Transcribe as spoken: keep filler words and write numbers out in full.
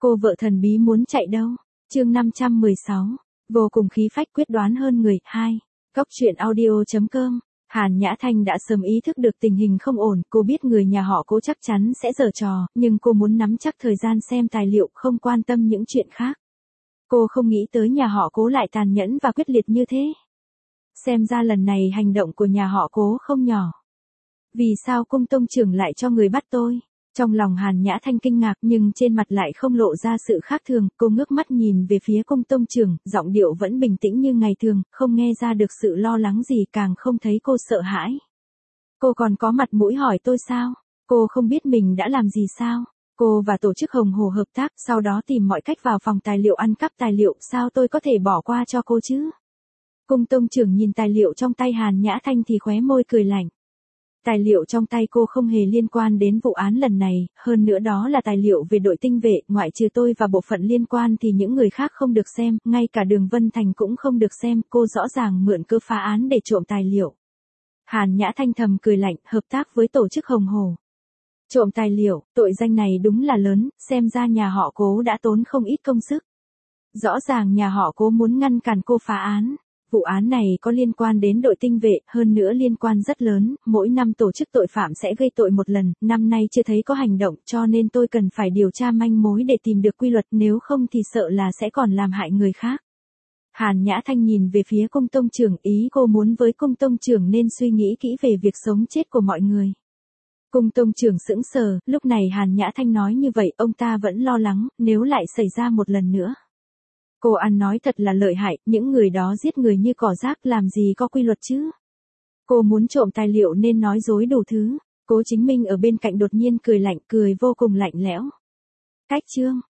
Cô vợ thần bí muốn chạy đâu? Chương năm trăm mười sáu. Vô cùng khí phách quyết đoán hơn người. hai. Góc truyện audio chấm com. Hàn Nhã Thanh đã sớm ý thức được tình hình không ổn, cô biết người nhà họ Cố chắc chắn sẽ giở trò, nhưng cô muốn nắm chắc thời gian xem tài liệu, không quan tâm những chuyện khác. Cô không nghĩ tới nhà họ Cố lại tàn nhẫn và quyết liệt như thế. Xem ra lần này hành động của nhà họ Cố không nhỏ. Vì sao cung tông trưởng lại cho người bắt tôi? Trong lòng Hàn Nhã Thanh kinh ngạc nhưng trên mặt lại không lộ ra sự khác thường, cô ngước mắt nhìn về phía cung tông trưởng, giọng điệu vẫn bình tĩnh như ngày thường, không nghe ra được sự lo lắng gì, càng không thấy cô sợ hãi. Cô còn có mặt mũi hỏi tôi sao? Cô không biết mình đã làm gì sao? Cô và tổ chức Hồng Hồ hợp tác, sau đó tìm mọi cách vào phòng tài liệu ăn cắp tài liệu, sao tôi có thể bỏ qua cho cô chứ? Cung tông trưởng nhìn tài liệu trong tay Hàn Nhã Thanh thì khóe môi cười lạnh. Tài liệu trong tay cô không hề liên quan đến vụ án lần này, hơn nữa đó là tài liệu về đội tinh vệ, ngoại trừ tôi và bộ phận liên quan thì những người khác không được xem, ngay cả Đường Vân Thành cũng không được xem, cô rõ ràng mượn cơ phá án để trộm tài liệu. Hàn Nhã Thanh thầm cười lạnh, hợp tác với tổ chức Hồng Hồ. Trộm tài liệu, tội danh này đúng là lớn, xem ra nhà họ Cố đã tốn không ít công sức. Rõ ràng nhà họ Cố muốn ngăn cản cô phá án. Vụ án này có liên quan đến đội tinh vệ, hơn nữa liên quan rất lớn, mỗi năm tổ chức tội phạm sẽ gây tội một lần, năm nay chưa thấy có hành động, cho nên tôi cần phải điều tra manh mối để tìm được quy luật, nếu không thì sợ là sẽ còn làm hại người khác. Hàn Nhã Thanh nhìn về phía cung tông trưởng, ý cô muốn với cung tông trưởng nên suy nghĩ kỹ về việc sống chết của mọi người. Cung tông trưởng sững sờ, lúc này Hàn Nhã Thanh nói như vậy, ông ta vẫn lo lắng, nếu lại xảy ra một lần nữa. Cô ăn nói thật là lợi hại, những người đó giết người như cỏ rác, làm gì có quy luật chứ? Cô muốn trộm tài liệu nên nói dối đủ thứ. Cố Chính Minh ở bên cạnh đột nhiên cười lạnh, cười vô cùng lạnh lẽo. Cách chương,